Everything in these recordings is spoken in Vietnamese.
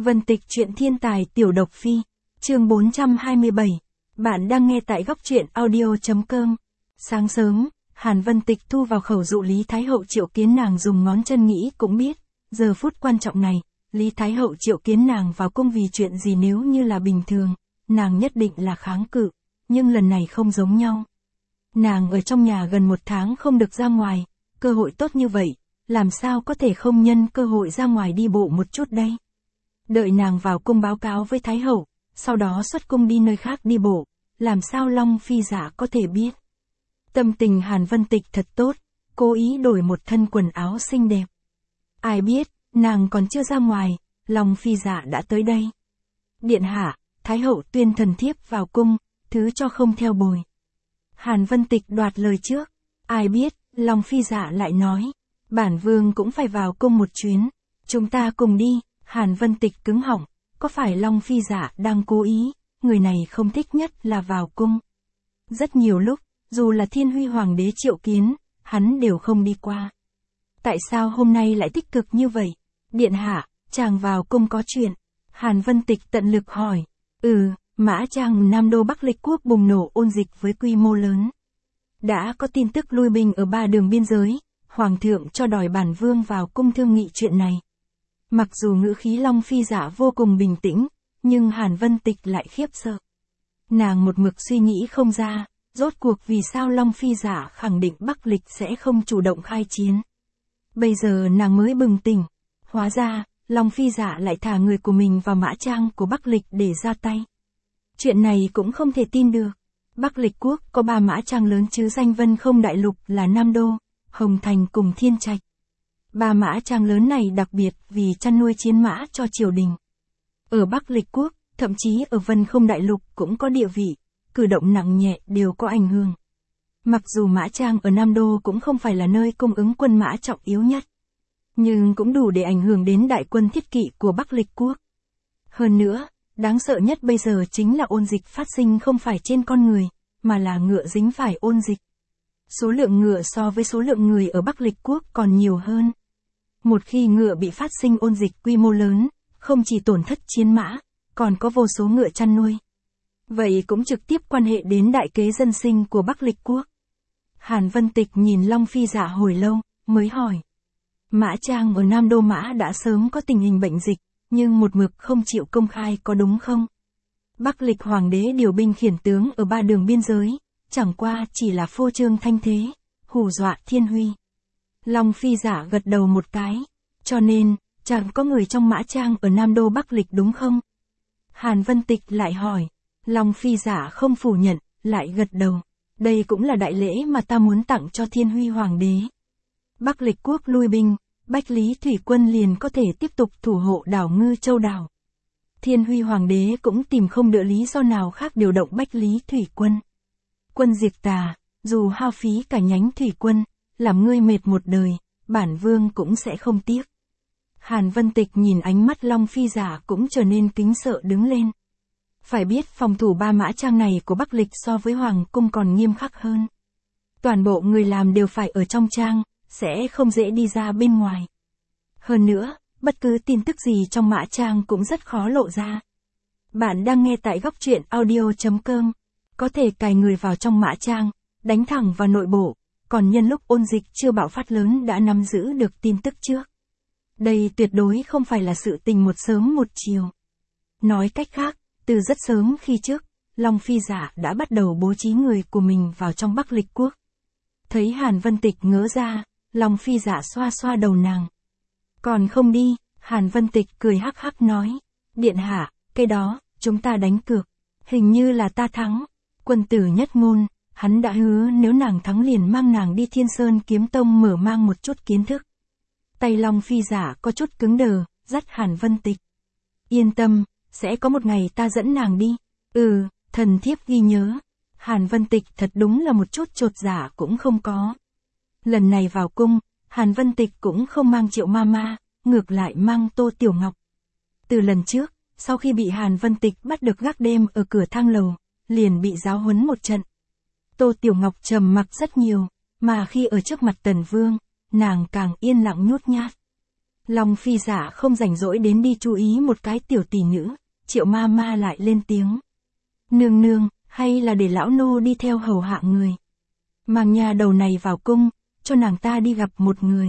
Vân Tịch truyện thiên tài tiểu độc phi, chương 427. Bạn đang nghe tại góc truyện audio.com. Sáng sớm, Hàn Vân Tịch thu vào khẩu dụ Lý Thái Hậu triệu kiến nàng dùng ngón chân nghĩ cũng biết, giờ phút quan trọng này, Lý Thái Hậu triệu kiến nàng vào cung vì chuyện gì nếu như là bình thường, nàng nhất định là kháng cự, nhưng lần này không giống nhau. Nàng ở trong nhà gần 1 tháng không được ra ngoài, cơ hội tốt như vậy, làm sao có thể không nhân cơ hội ra ngoài đi bộ một chút đây. Đợi nàng vào cung báo cáo với Thái Hậu, sau đó xuất cung đi nơi khác đi bộ, làm sao Long Phi Dạ có thể biết. Tâm tình Hàn Vân Tịch thật tốt, cố ý đổi một thân quần áo xinh đẹp. Ai biết, nàng còn chưa ra ngoài, Long Phi Dạ đã tới đây. Điện hạ, Thái Hậu tuyên thần thiếp vào cung, thứ cho không theo bồi. Hàn Vân Tịch đoạt lời trước, ai biết, Long Phi Dạ lại nói, bản vương cũng phải vào cung một chuyến, chúng ta cùng đi. Hàn Vân Tịch cứng họng, có phải Long Phi Dạ đang cố ý, người này không thích nhất là vào cung. Rất nhiều lúc, dù là Thiên Huy Hoàng đế triệu kiến, hắn đều không đi qua. Tại sao hôm nay lại tích cực như vậy? Điện hạ, chàng vào cung có chuyện. Hàn Vân Tịch tận lực hỏi. Mã Trang Nam Đô Bắc Lịch Quốc bùng nổ ôn dịch với quy mô lớn. Đã có tin tức lui binh ở 3 đường biên giới, Hoàng thượng cho đòi bản vương vào cung thương nghị chuyện này. Mặc dù ngữ khí Long Phi Dạ vô cùng bình tĩnh, nhưng Hàn Vân Tịch lại khiếp sợ. Nàng một mực suy nghĩ không ra, rốt cuộc vì sao Long Phi Dạ khẳng định Bắc Lịch sẽ không chủ động khai chiến. Bây giờ nàng mới bừng tỉnh, hóa ra, Long Phi Dạ lại thả người của mình vào mã trang của Bắc Lịch để ra tay. Chuyện này cũng không thể tin được. Bắc Lịch Quốc có 3 mã trang lớn chứ danh Vân Không Đại Lục là Nam Đô, Hồng Thành cùng Thiên Trạch. 3 mã trang lớn này đặc biệt vì chăn nuôi chiến mã cho triều đình. Ở Bắc Lịch Quốc, thậm chí ở Vân Không Đại Lục cũng có địa vị, cử động nặng nhẹ đều có ảnh hưởng. Mặc dù mã trang ở Nam Đô cũng không phải là nơi cung ứng quân mã trọng yếu nhất, nhưng cũng đủ để ảnh hưởng đến đại quân thiết kỵ của Bắc Lịch Quốc. Hơn nữa, đáng sợ nhất bây giờ chính là ôn dịch phát sinh không phải trên con người, mà là ngựa dính phải ôn dịch. Số lượng ngựa so với số lượng người ở Bắc Lịch Quốc còn nhiều hơn. Một khi ngựa bị phát sinh ôn dịch quy mô lớn, không chỉ tổn thất chiến mã, còn có vô số ngựa chăn nuôi. Vậy cũng trực tiếp quan hệ đến đại kế dân sinh của Bắc Lịch Quốc. Hàn Vân Tịch nhìn Long Phi Dạ hồi lâu, mới hỏi. Mã Trang ở Nam Đô Mã đã sớm có tình hình bệnh dịch, nhưng một mực không chịu công khai có đúng không? Bắc Lịch Hoàng đế điều binh khiển tướng ở 3 đường biên giới, chẳng qua chỉ là phô trương thanh thế, hù dọa Thiên Huy. Long Phi Dạ gật đầu một cái, cho nên, chẳng có người trong mã trang ở Nam Đô Bắc Lịch đúng không? Hàn Vân Tịch lại hỏi, Long Phi Dạ không phủ nhận, lại gật đầu, đây cũng là đại lễ mà ta muốn tặng cho Thiên Huy Hoàng đế. Bắc Lịch Quốc lui binh, Bách Lý Thủy Quân liền có thể tiếp tục thủ hộ đảo Ngư Châu đảo. Thiên Huy Hoàng đế cũng tìm không được lý do nào khác điều động Bách Lý Thủy Quân. Quân diệt tà, dù hao phí cả nhánh thủy quân, làm ngươi mệt một đời, bản vương cũng sẽ không tiếc. Hàn Vân Tịch nhìn ánh mắt Long Phi Dạ cũng trở nên kính sợ đứng lên. Phải biết phòng thủ 3 mã trang này của Bắc Lịch so với Hoàng cung còn nghiêm khắc hơn. Toàn bộ người làm đều phải ở trong trang, sẽ không dễ đi ra bên ngoài. Hơn nữa, bất cứ tin tức gì trong mã trang cũng rất khó lộ ra. Bạn đang nghe tại góc truyện audio.com. Có thể cài người vào trong mã trang, đánh thẳng vào nội bộ, còn nhân lúc ôn dịch chưa bạo phát lớn đã nắm giữ được tin tức trước. Đây tuyệt đối không phải là sự tình một sớm một chiều. Nói cách khác, từ rất sớm khi trước, Long Phi Dạ đã bắt đầu bố trí người của mình vào trong Bắc Lịch Quốc. Thấy Hàn Vân Tịch ngỡ ra, Long Phi Dạ xoa xoa đầu nàng. Còn không đi, Hàn Vân Tịch cười hắc hắc nói. Điện hạ, cái đó, chúng ta đánh cược. Hình như là ta thắng. Quân tử nhất ngôn, hắn đã hứa nếu nàng thắng liền mang nàng đi Thiên Sơn Kiếm Tông mở mang một chút kiến thức. Tay Long Phi Dạ có chút cứng đờ, dắt Hàn Vân Tịch. Yên tâm, sẽ có một ngày ta dẫn nàng đi. Thần thiếp ghi nhớ. Hàn Vân Tịch thật đúng là một chút chột dạ cũng không có. Lần này vào cung, Hàn Vân Tịch cũng không mang Triệu Mama, ngược lại mang Tô Tiểu Ngọc. Từ lần trước, sau khi bị Hàn Vân Tịch bắt được gác đêm ở cửa thang lầu, liền bị giáo huấn một trận. Tô Tiểu Ngọc trầm mặc rất nhiều, mà khi ở trước mặt Tần Vương, nàng càng yên lặng nhút nhát. Long Phi Dạ không rảnh rỗi đến đi chú ý một cái tiểu tỷ nữ, Triệu ma ma lại lên tiếng. Nương nương, hay là để lão nô đi theo hầu hạ người. Mang nhà đầu này vào cung, cho nàng ta đi gặp một người.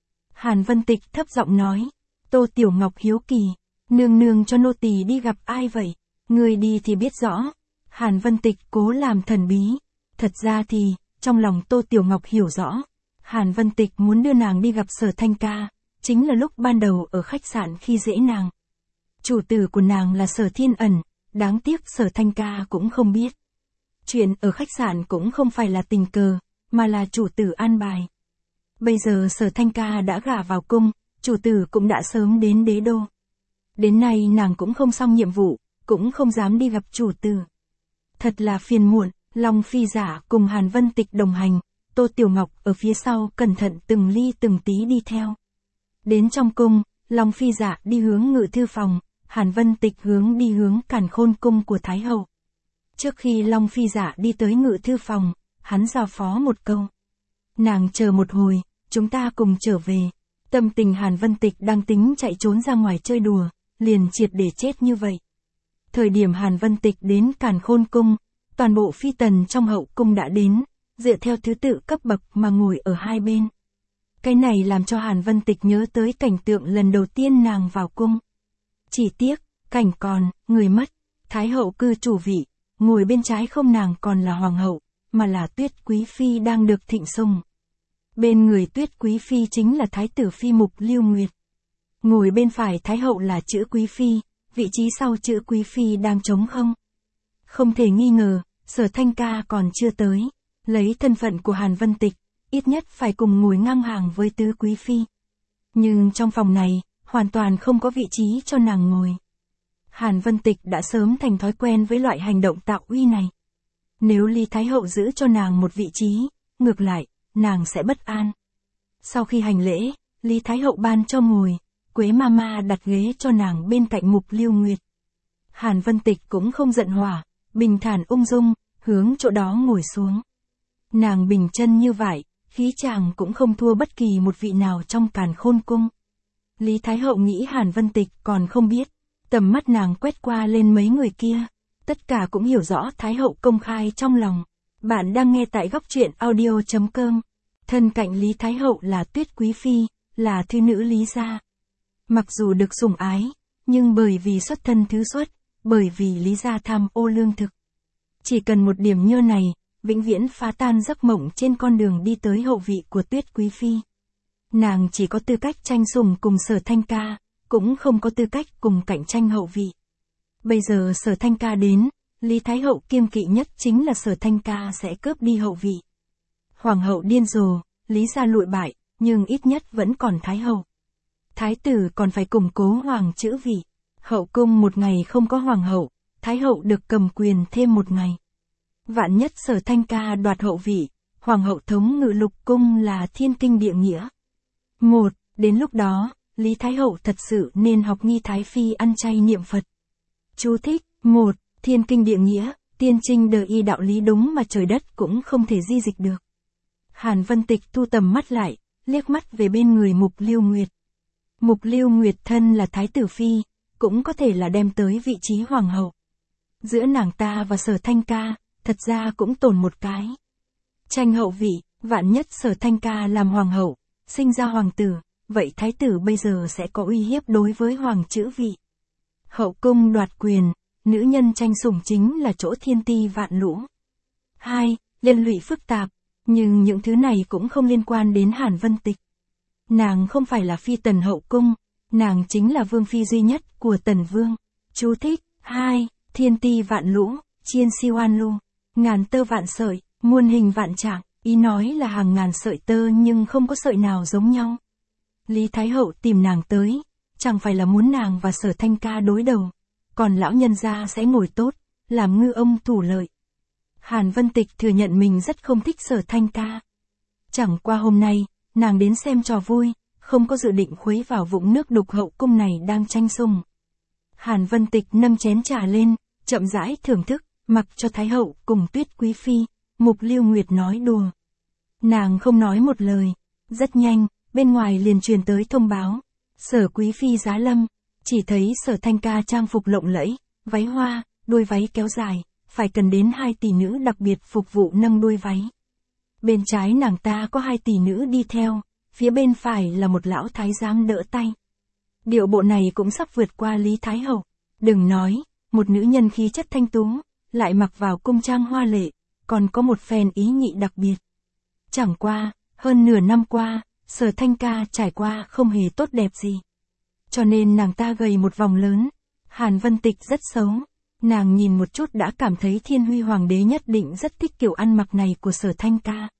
Hàn Vân Tịch thấp giọng nói. Tô Tiểu Ngọc hiếu kỳ. Nương nương cho nô tỳ đi gặp ai vậy? Người đi thì biết rõ. Hàn Vân Tịch cố làm thần bí. Thật ra thì, trong lòng Tô Tiểu Ngọc hiểu rõ. Hàn Vân Tịch muốn đưa nàng đi gặp Sở Thanh Ca, chính là lúc ban đầu ở khách sạn khi dễ nàng. Chủ tử của nàng là Sở Thiên Ẩn, đáng tiếc Sở Thanh Ca cũng không biết. Chuyện ở khách sạn cũng không phải là tình cờ, mà là chủ tử an bài. Bây giờ Sở Thanh Ca đã gả vào cung, chủ tử cũng đã sớm đến đế đô. Đến nay nàng cũng không xong nhiệm vụ, cũng không dám đi gặp chủ tử. Thật là phiền muộn, Long Phi Dạ cùng Hàn Vân Tịch đồng hành, Tô Tiểu Ngọc ở phía sau cẩn thận từng ly từng tí đi theo. Đến trong cung, Long Phi Dạ đi hướng ngự thư phòng, Hàn Vân Tịch đi hướng Càn Khôn cung của Thái hậu. Trước khi Long Phi Dạ đi tới ngự thư phòng, hắn giao phó một câu. Nàng chờ một hồi, chúng ta cùng trở về. Tâm tình Hàn Vân Tịch đang tính chạy trốn ra ngoài chơi đùa, liền triệt để chết như vậy. Thời điểm Hàn Vân Tịch đến Càn Khôn cung, toàn bộ phi tần trong hậu cung đã đến, dựa theo thứ tự cấp bậc mà ngồi ở hai bên. Cái này làm cho Hàn Vân Tịch nhớ tới cảnh tượng lần đầu tiên nàng vào cung. Chỉ tiếc, cảnh còn, người mất, Thái hậu cư chủ vị, ngồi bên trái không nàng còn là hoàng hậu, mà là Tuyết Quý Phi đang được thịnh sùng. Bên người Tuyết Quý Phi chính là Thái tử Phi Mục Lưu Nguyệt. Ngồi bên phải Thái hậu là Chữ Quý Phi, vị trí sau Chữ Quý Phi đang trống không. Không thể nghi ngờ, Sở Thanh Ca còn chưa tới, lấy thân phận của Hàn Vân Tịch, ít nhất phải cùng ngồi ngang hàng với Tứ Quý Phi. Nhưng trong phòng này, hoàn toàn không có vị trí cho nàng ngồi. Hàn Vân Tịch đã sớm thành thói quen với loại hành động tạo uy này. Nếu Lý Thái hậu giữ cho nàng một vị trí, ngược lại, nàng sẽ bất an. Sau khi hành lễ, Lý Thái hậu ban cho ngồi, Quế Mama đặt ghế cho nàng bên cạnh Mục Lưu Nguyệt. Hàn Vân Tịch cũng không giận hỏa, bình thản ung dung, hướng chỗ đó ngồi xuống. Nàng bình chân như vậy, khí chàng cũng không thua bất kỳ một vị nào trong Càn Khôn cung. Lý Thái hậu nghĩ Hàn Vân Tịch còn không biết, tầm mắt nàng quét qua lên mấy người kia, tất cả cũng hiểu rõ Thái hậu công khai trong lòng. Bạn đang nghe tại góc truyện audio.com. Thân cạnh Lý Thái hậu là Tuyết Quý Phi, là thư nữ Lý gia. Mặc dù được sủng ái, nhưng bởi vì xuất thân thứ xuất, bởi vì Lý gia tham ô lương thực. Chỉ cần một điểm nhơ này, vĩnh viễn phá tan giấc mộng trên con đường đi tới hậu vị của Tuyết Quý Phi. Nàng chỉ có tư cách tranh sủng cùng Sở Thanh Ca, cũng không có tư cách cùng cạnh tranh hậu vị. Bây giờ Sở Thanh Ca đến, Lý Thái hậu kiêng kỵ nhất chính là Sở Thanh Ca sẽ cướp đi hậu vị. Hoàng hậu điên rồ, Lý gia lụi bại, nhưng ít nhất vẫn còn Thái hậu. Thái tử còn phải củng cố hoàng chữ vị. Hậu cung một ngày không có hoàng hậu, Thái hậu được cầm quyền thêm một ngày. Vạn nhất Sở Thanh Ca đoạt hậu vị, hoàng hậu thống ngự lục cung là thiên kinh địa nghĩa. Đến lúc đó, Lý Thái hậu thật sự nên học Nghi Thái Phi ăn chay niệm Phật. Chú thích: 1. Thiên kinh địa nghĩa, tiên trinh đờ y đạo lý đúng mà trời đất cũng không thể di dịch được. Hàn Vân Tịch thu tầm mắt lại, liếc mắt về bên người Mục Lưu Nguyệt. Mục Lưu Nguyệt thân là Thái tử Phi, cũng có thể là đem tới vị trí hoàng hậu. Giữa nàng ta và Sở Thanh Ca, thật ra cũng tồn một cái. Tranh hậu vị, vạn nhất Sở Thanh Ca làm hoàng hậu, sinh ra hoàng tử, vậy Thái tử bây giờ sẽ có uy hiếp đối với hoàng chữ vị. Hậu cung đoạt quyền, nữ nhân tranh sủng chính là chỗ thiên ti vạn lũ. 2. Liên lụy phức tạp, nhưng những thứ này cũng không liên quan đến Hàn Vân Tịch. Nàng không phải là phi tần hậu cung, nàng chính là vương phi duy nhất của Tần Vương. Chú thích: 2. Thiên ti vạn lũ, chiên si oan lu, ngàn tơ vạn sợi, muôn hình vạn trạng, ý nói là hàng ngàn sợi tơ nhưng không có sợi nào giống nhau. Lý Thái hậu tìm nàng tới, chẳng phải là muốn nàng và Sở Thanh Ca đối đầu, còn lão nhân gia sẽ ngồi tốt, làm ngư ông thủ lợi. Hàn Vân Tịch thừa nhận mình rất không thích Sở Thanh Ca. Chẳng qua hôm nay, nàng đến xem trò vui, không có dự định khuấy vào vũng nước đục hậu cung này đang tranh sủng. Hàn Vân Tịch nâng chén trà lên, chậm rãi thưởng thức, mặc cho Thái hậu cùng Tuyết Quý Phi, Mục Lưu Nguyệt nói đùa. Nàng không nói một lời, rất nhanh, bên ngoài liền truyền tới thông báo. Sở Quý Phi giá lâm, chỉ thấy Sở Thanh Ca trang phục lộng lẫy, váy hoa, đuôi váy kéo dài, phải cần đến 2 tỷ nữ đặc biệt phục vụ nâng đuôi váy. Bên trái nàng ta có 2 tỷ nữ đi theo, phía bên phải là một lão thái giám đỡ tay. Điệu bộ này cũng sắp vượt qua Lý Thái Hậu. Đừng nói, một nữ nhân khí chất thanh tú, lại mặc vào cung trang hoa lệ, còn có một phen ý nhị đặc biệt. Chẳng qua, hơn nửa năm qua, Sở Thanh Ca trải qua không hề tốt đẹp gì. Cho nên nàng ta gầy một vòng lớn. Hàn Vân Tịch rất xấu. Nàng nhìn một chút đã cảm thấy Thiên Huy Hoàng đế nhất định rất thích kiểu ăn mặc này của Sở Thanh Ca.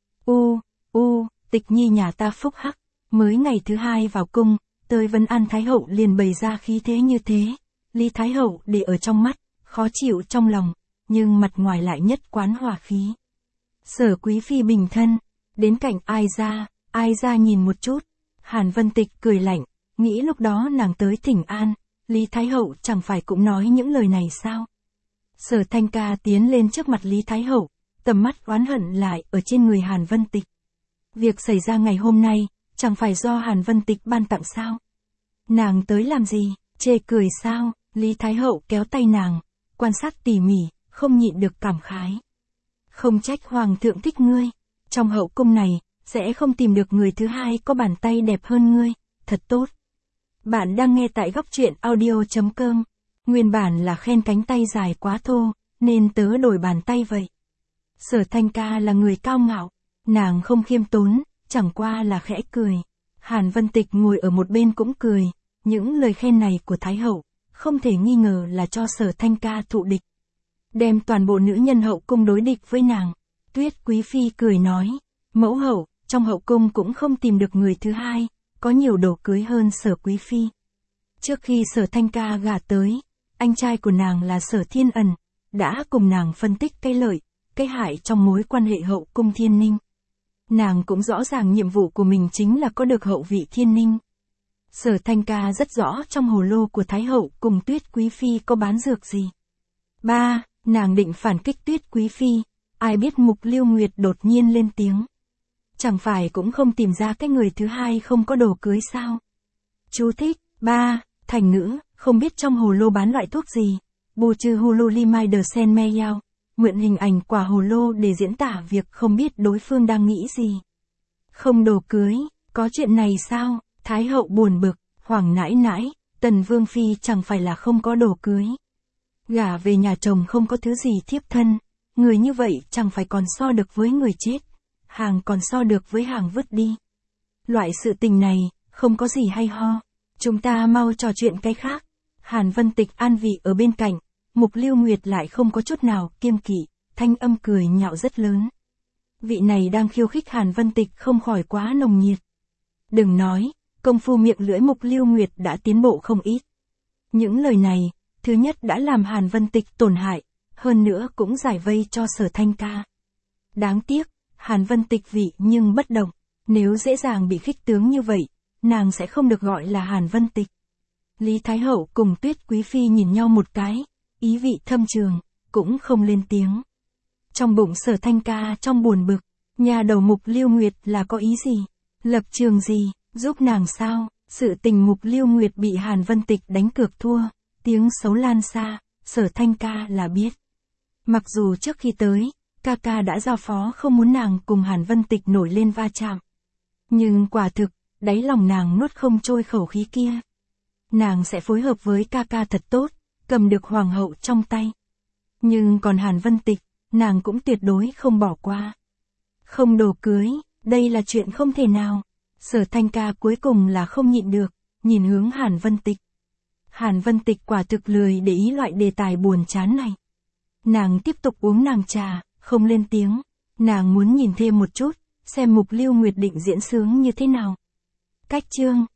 Tịch nhi nhà ta phúc hắc. Mới ngày thứ 2 vào cung, tới Vân An Thái Hậu liền bày ra khí thế như thế. Lý Thái Hậu để ở trong mắt, khó chịu trong lòng, nhưng mặt ngoài lại nhất quán hòa khí. Sở Quý Phi bình thân, đến cạnh ai ra nhìn một chút. Hàn Vân Tịch cười lạnh, nghĩ lúc đó nàng tới thỉnh an, Lý Thái Hậu chẳng phải cũng nói những lời này sao? Sở Thanh Ca tiến lên trước mặt Lý Thái Hậu, tầm mắt oán hận lại ở trên người Hàn Vân Tịch. Việc xảy ra ngày hôm nay, chẳng phải do Hàn Vân Tịch ban tặng sao? Nàng tới làm gì, chê cười sao? Lý Thái Hậu kéo tay nàng, quan sát tỉ mỉ, không nhịn được cảm khái. Không trách Hoàng thượng thích ngươi, trong hậu cung này, sẽ không tìm được người thứ hai có bàn tay đẹp hơn ngươi, thật tốt. Bạn đang nghe tại góc truyện audio.com. Nguyên bản là khen cánh tay dài quá thô, nên tớ đổi bàn tay vậy. Sở Thanh Ca là người cao ngạo, nàng không khiêm tốn, chẳng qua là khẽ cười. Hàn Vân Tịch ngồi ở một bên cũng cười, những lời khen này của Thái Hậu, không thể nghi ngờ là cho Sở Thanh Ca thụ địch. Đem toàn bộ nữ nhân hậu cung đối địch với nàng. Tuyết Quý Phi cười nói, mẫu hậu, trong hậu cung cũng không tìm được người thứ hai, có nhiều đồ cưới hơn Sở Quý Phi. Trước khi Sở Thanh Ca gả tới, anh trai của nàng là Sở Thiên Ẩn, đã cùng nàng phân tích cái lợi, cái hại trong mối quan hệ hậu cung Thiên Ninh. Nàng cũng rõ ràng nhiệm vụ của mình chính là có được hậu vị Thiên Ninh. Sở Thanh Ca rất rõ trong hồ lô của Thái Hậu cùng Tuyết Quý Phi có bán dược gì. Nàng định phản kích Tuyết Quý Phi, ai biết Mục Lưu Nguyệt đột nhiên lên tiếng. Chẳng phải cũng không tìm ra cái người thứ hai không có đồ cưới sao? Chú thích, thành ngữ, không biết trong hồ lô bán loại thuốc gì. Bù trừ Hululimai de Sen Meyao, mượn hình ảnh quả hồ lô để diễn tả việc không biết đối phương đang nghĩ gì. Không đồ cưới, có chuyện này sao? Thái Hậu buồn bực, Hoàng nãi nãi, Tần Vương Phi chẳng phải là không có đồ cưới. Gả về nhà chồng không có thứ gì thiếp thân, người như vậy chẳng phải còn so được với người chết, hàng còn so được với hàng vứt đi. Loại sự tình này, không có gì hay ho, chúng ta mau trò chuyện cái khác. Hàn Vân Tịch an vị ở bên cạnh, Mục Lưu Nguyệt lại không có chút nào kiêng kỵ, thanh âm cười nhạo rất lớn. Vị này đang khiêu khích Hàn Vân Tịch không khỏi quá nồng nhiệt. Đừng nói, công phu miệng lưỡi Mục Lưu Nguyệt đã tiến bộ không ít. Những lời này, thứ nhất đã làm Hàn Vân Tịch tổn hại, hơn nữa cũng giải vây cho Sở Thanh Ca. Đáng tiếc, Hàn Vân Tịch vị nhưng bất động, nếu dễ dàng bị khích tướng như vậy, nàng sẽ không được gọi là Hàn Vân Tịch. Lý Thái Hậu cùng Tuyết Quý Phi nhìn nhau một cái, ý vị thâm trường, cũng không lên tiếng. Trong bụng Sở Thanh Ca trong buồn bực, nhà đầu Mục Lưu Nguyệt là có ý gì, lập trường gì, giúp nàng sao? Sự tình Mục Lưu Nguyệt bị Hàn Vân Tịch đánh cược thua, tiếng xấu lan xa, Sở Thanh Ca là biết. Mặc dù trước khi tới, ca ca đã giao phó không muốn nàng cùng Hàn Vân Tịch nổi lên va chạm. Nhưng quả thực, đáy lòng nàng nuốt không trôi khẩu khí kia. Nàng sẽ phối hợp với ca ca thật tốt, cầm được hoàng hậu trong tay. Nhưng còn Hàn Vân Tịch, nàng cũng tuyệt đối không bỏ qua. Không đồ cưới, đây là chuyện không thể nào. Sở Thanh Ca cuối cùng là không nhịn được, nhìn hướng Hàn Vân Tịch. Hàn Vân Tịch quả thực lười để ý loại đề tài buồn chán này. Nàng tiếp tục uống nàng trà, không lên tiếng. Nàng muốn nhìn thêm một chút, xem Mục Lưu Nguyệt định diễn sướng như thế nào. Cách chương